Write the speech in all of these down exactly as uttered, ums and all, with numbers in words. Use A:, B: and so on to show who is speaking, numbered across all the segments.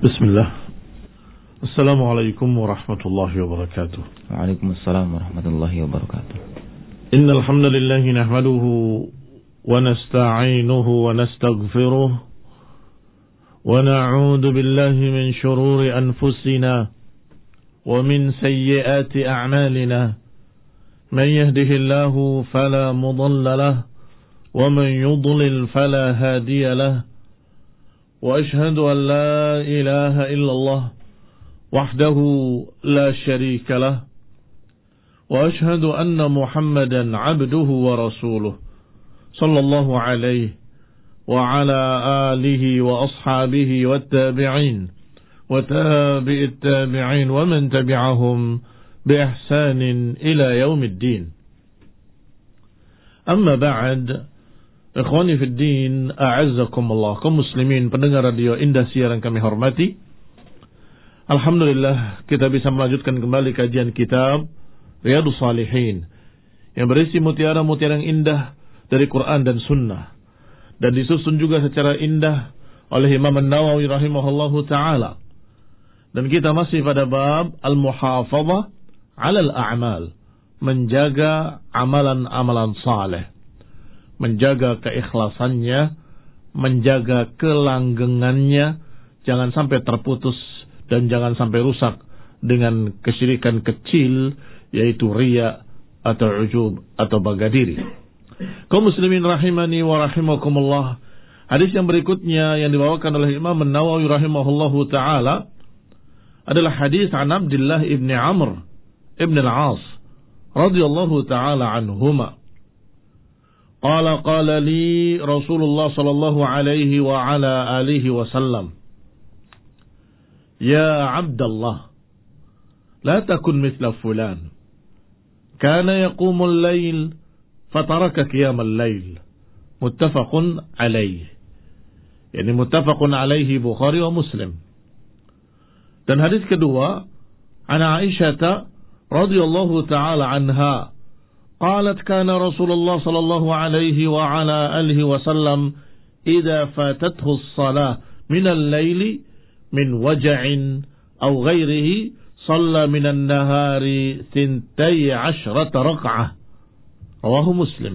A: Bismillah. Assalamualaikum warahmatullahi wabarakatuh.
B: Waalaikumsalam warahmatullahi wabarakatuh.
A: Innal hamdalillah nahmaduhu wa nasta'inuhu wa nastaghfiruh wa na'udzu billahi min shururi anfusina wa min sayyiati a'malina. Man yahdihillahu fala mudilla lahu wa man yudlil fala hadiya lahu. وأشهد أن لا إله إلا الله وحده لا شريك له وأشهد أن محمدا عبده ورسوله صلى الله عليه وعلى آله وأصحابه والتابعين وتابع التابعين ومن تبعهم بإحسان إلى يوم الدين. أما بعد, Ikhwani fid din, a'azzakumullah, kaum muslimin pendengar radio Indah Siaran kami hormati. Alhamdulillah kita bisa melanjutkan kembali kajian kitab Riyadhus Shalihin yang berisi mutiara-mutiara yang indah dari Quran dan Sunnah, dan disusun juga secara indah oleh Imam An-Nawawi rahimahullahu ta'ala. Dan kita masih pada bab al-muhafazah 'alal a'mal, menjaga amalan-amalan saleh, menjaga keikhlasannya, menjaga kelanggengannya, jangan sampai terputus dan jangan sampai rusak dengan kesyirikan kecil, yaitu riya atau ujub atau bangga diri. Kaum muslimin rahimani wa rahimakumullah, hadis yang berikutnya yang dibawakan oleh Imam An-Nawawi rahimahullahu ta'ala adalah hadis an Abdullah ibn Amr ibn al-As radhiyallahu ta'ala anhuma. قال قال لي رسول الله صلى الله عليه وعلى آله وسلم يا عبد الله لا تكن مثل فلان كان يقوم الليل فترك قيام الليل متفق عليه. يعني متفق عليه Bukhari wa Muslim. Dan hadis kedua an Aisyah radhiyallahu ta'ala anha قالت كان رسول الله صلى الله عليه وعلى آله وسلم إذا فاتته الصلاة من الليل من وجع أو غيره صلى من النهار ثنتي عشرة ركعة رواه مسلم.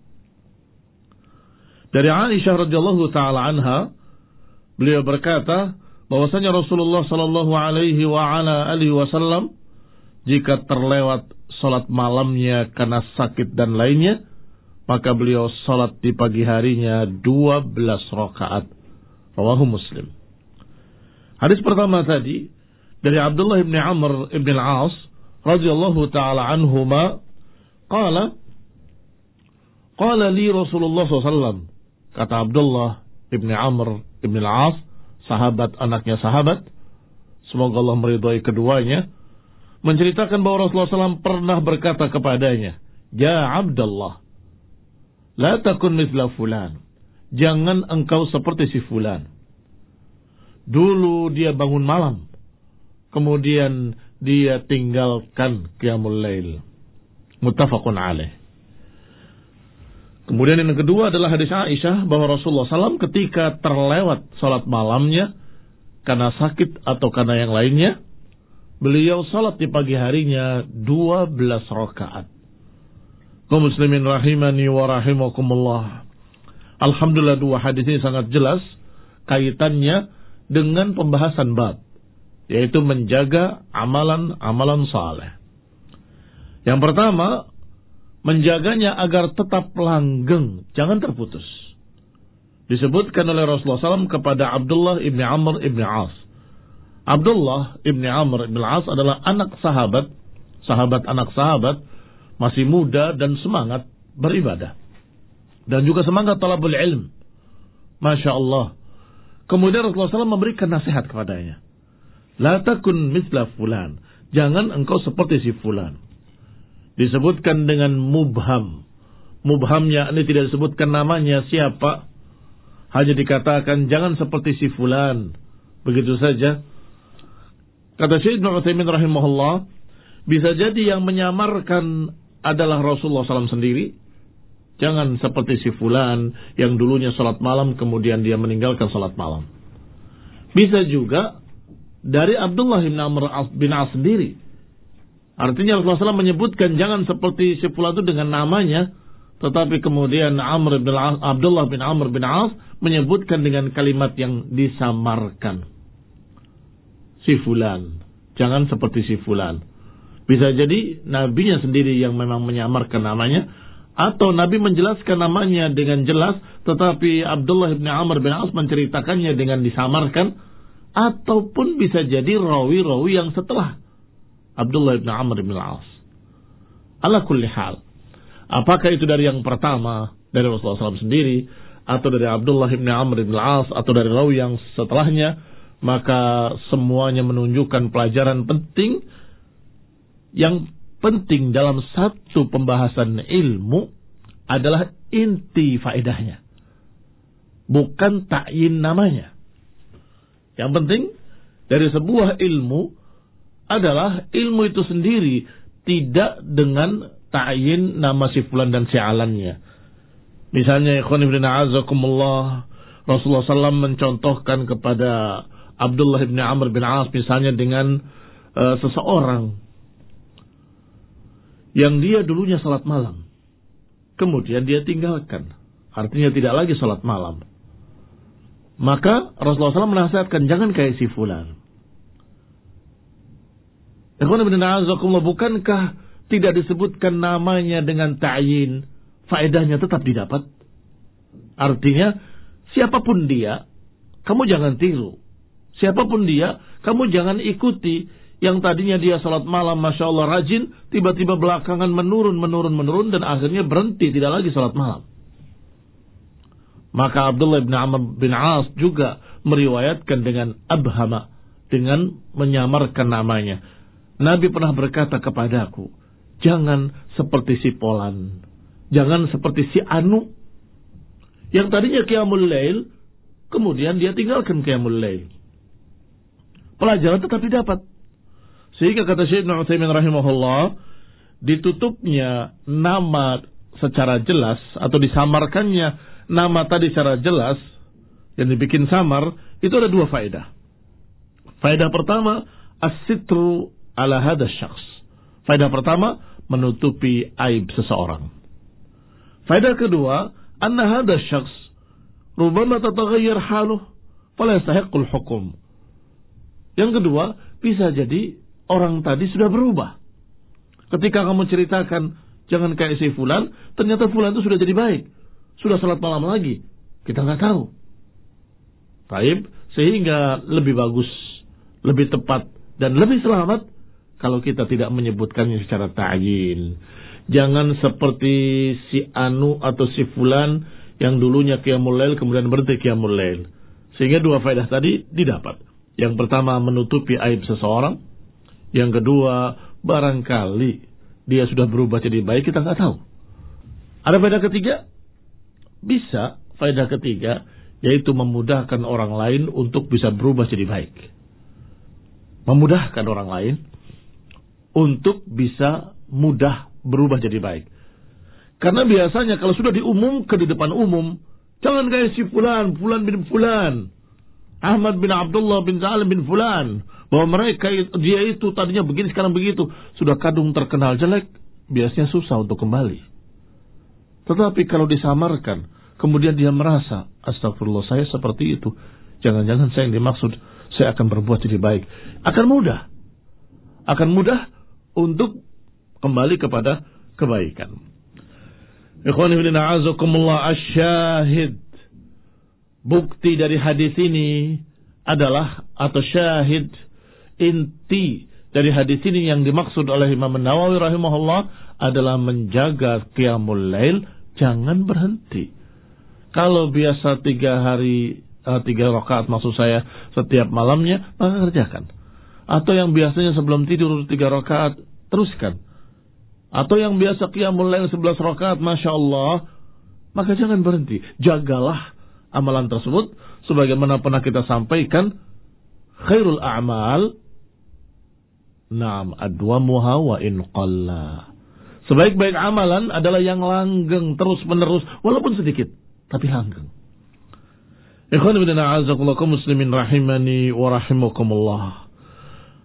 A: Dari Aisyah radhiyallahu ta'ala anha, beliau berkata bahwasanya Rasulullah sallallahu alaihi wa ala alihi wasallam jika terlewat salat malamnya karena sakit dan lainnya, maka beliau salat di pagi harinya dua belas rakaat. Rawahu Muslim. Hadis pertama tadi dari Abdullah ibn Amr ibn al-As radhiyallahu ta'ala anhuma, qala qala li Rasulullah sallallahu alaihi wasallam, kata Abdullah ibn Amr ibn al-As, sahabat anaknya sahabat, semoga Allah meridhai keduanya, menceritakan bahwa Rasulullah sallallahu alaihi wasallam pernah berkata kepadanya, Ya Abdullah, la takun mithla fulan, jangan engkau seperti si fulan. Dulu dia bangun malam, kemudian dia tinggalkan qiyamul lail. Muttafaqun alaih. Kemudian yang kedua adalah hadis Aisyah bahwa Rasulullah sallallahu alaihi wasallam ketika terlewat salat malamnya karena sakit atau karena yang lainnya, beliau salat di pagi harinya dua belas rakaat. Kaum muslimin rahimani wa rahimakumullah. Alhamdulillah dua hadis ini sangat jelas kaitannya dengan pembahasan bab, yaitu menjaga amalan-amalan saleh. Yang pertama, menjaganya agar tetap langgeng, jangan terputus. Disebutkan oleh Rasulullah sallallahu alaihi wasallam kepada Abdullah ibn Amr ibn As. Abdullah ibn Amr ibn al-As adalah anak sahabat, sahabat anak sahabat, masih muda dan semangat beribadah. Dan juga semangat talabul ilm. Masya Allah. Kemudian Rasulullah sallallahu alaihi wasallam memberikan nasihat kepadanya. La takun mithla fulan. Jangan engkau seperti si fulan. Disebutkan dengan mubham. Mubhamnya ini tidak disebutkan namanya siapa. Hanya dikatakan jangan seperti si fulan. Begitu saja. Kata Syekh Ibnu Utsaimin rahimahullah, bisa jadi yang menyamarkan adalah Rasulullah sallallahu alaihi wasallam sendiri. Jangan seperti si fulan yang dulunya salat malam kemudian dia meninggalkan salat malam. Bisa juga dari Abdullah bin Amr bin As sendiri. Artinya Rasulullah shallallahu alaihi wasallam menyebutkan jangan seperti si fulan itu dengan namanya, tetapi kemudian Amr bin As, Abdullah bin Amr bin As menyebutkan dengan kalimat yang disamarkan. Si fulan, jangan seperti si fulan. Bisa jadi nabinya sendiri yang memang menyamarkan namanya, atau Nabi menjelaskan namanya dengan jelas, tetapi Abdullah bin Amr bin As menceritakannya dengan disamarkan, ataupun bisa jadi rawi-rawi yang setelah Abdullah bin Amr bin As. Ala kulli hal, apakah itu dari yang pertama, dari Rasulullah shallallahu alaihi wasallam sendiri, atau dari Abdullah bin Amr bin As, atau dari rawi yang setelahnya, maka semuanya menunjukkan pelajaran penting. Yang penting dalam satu pembahasan ilmu adalah inti faedahnya, bukan ta'yin namanya. Yang penting dari sebuah ilmu adalah ilmu itu sendiri, tidak dengan ta'yin nama si fulan dan si alannya. Misalnya, ikhwan ibn a'azakumullah, Rasulullah shallallahu alaihi wasallam mencontohkan kepada Abdullah bin Amr bin As misalnya dengan uh, seseorang yang dia dulunya salat malam, kemudian dia tinggalkan, artinya tidak lagi salat malam. Maka Rasulullah shallallahu alaihi wasallam menasihatkan jangan kayak si fulan. Ikhwan ibn a'azakumullah, bukankah tidak disebutkan namanya dengan ta'yin, faedahnya tetap didapat? Artinya siapapun dia, kamu jangan tiru. Siapapun dia, kamu jangan ikuti. Yang tadinya dia salat malam, Masya Allah rajin, tiba-tiba belakangan menurun, menurun, menurun, dan akhirnya berhenti, tidak lagi salat malam. Maka Abdullah bin Amr bin As juga meriwayatkan dengan abhama, dengan menyamarkan namanya. Nabi pernah berkata kepadaku, jangan seperti si Polan, jangan seperti si Anu, yang tadinya qiyamul lail, kemudian dia tinggalkan qiyamul lail. Pelajaran tetap didapat. Sehingga kata Syekh Ibnu Utsaimin rahimahullah, ditutupnya nama secara jelas atau disamarkannya nama tadi secara jelas yang dibikin samar, itu ada dua faedah. Faedah pertama, as-sitru ala hadha syakhs. Faedah pertama, menutupi aib seseorang. Faedah kedua, anna hadha syakhs rubama tataghayyar haluh fala yastahiqqul hukum. Yang kedua, bisa jadi orang tadi sudah berubah. Ketika kamu ceritakan jangan kayak si fulan, ternyata fulan itu sudah jadi baik, sudah salat malam lagi, kita nggak tahu. Baik, sehingga lebih bagus, lebih tepat, dan lebih selamat kalau kita tidak menyebutkannya secara ta'yin. Jangan seperti si Anu atau si fulan yang dulunya qiyamul lail kemudian berhenti qiyamul lail. Sehingga dua faedah tadi didapat. Yang pertama, menutupi aib seseorang. Yang kedua, barangkali dia sudah berubah jadi baik, kita nggak tahu. Ada faedah ketiga? Bisa, faedah ketiga, yaitu memudahkan orang lain untuk bisa berubah jadi baik. Memudahkan orang lain untuk bisa mudah berubah jadi baik. Karena biasanya kalau sudah diumumkan di depan umum, jangan kayak si fulan, fulan bin fulan, Ahmad bin Abdullah bin Salim bin fulan, bahwa mereka dia itu tadinya begini sekarang begitu, sudah kadung terkenal jelek, biasanya susah untuk kembali. Tetapi kalau disamarkan, kemudian dia merasa, astagfirullah saya seperti itu, jangan-jangan saya yang dimaksud, saya akan berbuat jadi baik, akan mudah, akan mudah untuk kembali kepada kebaikan. Ikhwani fillah a'azakumullah, asyahid, bukti dari hadis ini adalah, atau syahid, inti dari hadis ini yang dimaksud oleh Imam Nawawi rahimahullah adalah menjaga qiyamul lail, jangan berhenti. Kalau biasa tiga hari, uh, tiga rakaat maksud saya setiap malamnya, maka kerjakan. Atau yang biasanya sebelum tidur tiga rakaat, teruskan. Atau yang biasa qiyamul lail sebelas rakaat, Masya Allah, maka jangan berhenti. Jagalah amalan tersebut, sebagaimana pernah kita sampaikan, khairul a'mal na'am adwamuha wa in qalla. Sebaik-baik amalan adalah yang langgeng terus menerus, walaupun sedikit, tapi langgeng. Ikhwan ibn a'azakullah kaum muslimin rahimani wa rahimakumullah.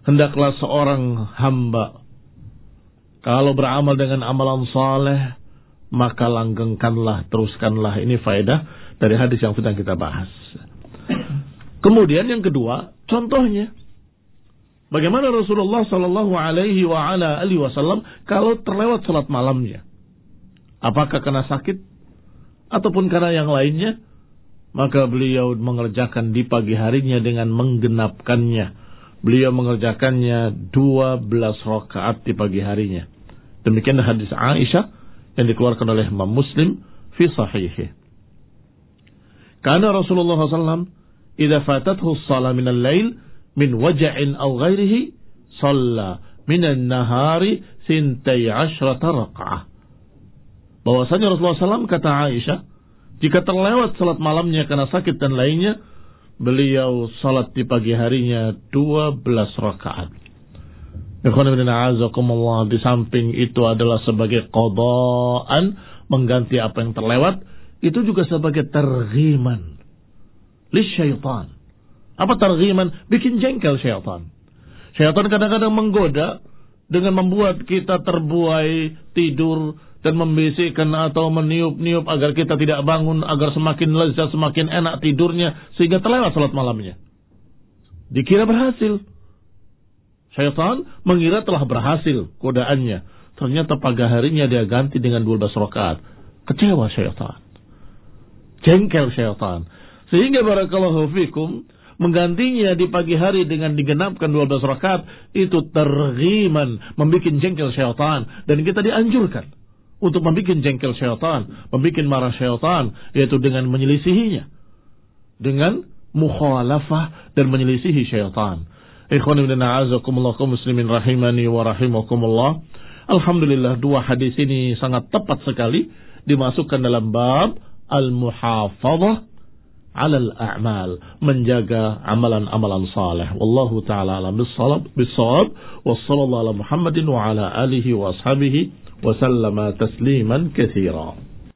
A: hendaklah seorang hamba kalau beramal dengan amalan saleh, maka langgengkanlah, teruskanlah. Ini faedah dari hadis yang sedang kita bahas. Kemudian yang kedua, contohnya bagaimana Rasulullah Sallallahu Alaihi wa ala alihi Wasallam kalau terlewat salat malamnya, apakah karena sakit ataupun karena yang lainnya, maka beliau mengerjakan di pagi harinya dengan menggenapkannya. Beliau mengerjakannya dua belas rakaat di pagi harinya. Demikian hadis Aisyah yang dikeluarkan oleh Imam Muslim fi sahihih. Karena Rasulullah sallallahu alaihi wasallam idza fatathu as-shalah min al-lail min waja'in aw ghairihi shalla min an-nahari sintai asyrata raq'ah. Bahwasanya Rasulullah sallallahu alaihi wasallam, kata Aisyah, jika terlewat salat malamnya karena sakit dan lainnya, beliau salat di pagi harinya dua belas rakaat. Di samping itu adalah sebagai qadaan, mengganti apa yang terlewat, itu juga sebagai targhiman lisyaitan. Apa targhiman? Bikin jengkel syaitan. Syaitan kadang-kadang menggoda dengan membuat kita terbuai tidur dan membisikkan atau meniup-niup agar kita tidak bangun, agar semakin lezat, semakin enak tidurnya, sehingga terlewat salat malamnya. Dikira berhasil. Syaitan mengira telah berhasil godaannya. Ternyata pagi harinya dia ganti dengan dua belas rakaat. Kecewa syaitan. Jengkel syaitan. Sehingga barakallahu fikum, menggantinya di pagi hari dengan digenapkan dua belas rakaat, itu terghiman, membuat jengkel syaitan. Dan kita dianjurkan untuk membuat jengkel syaitan, membuat marah syaitan, yaitu dengan menyelisihinya, dengan mukhalafah dan menyelisihi syaitan. Ikhwan ibn a'azakumullah kaum muslimin rahimani wa rahimakumullah. Alhamdulillah, dua hadis ini sangat tepat sekali dimasukkan dalam bab al-muhafadzah 'ala al-a'mal, menjaga amalan-amalan saleh. Wallahu taala alam bis-shawab bis-shawab wa sallallahu ala Muhammadin wa ala alihi wa ashabihi wa sallama tasliman katsira.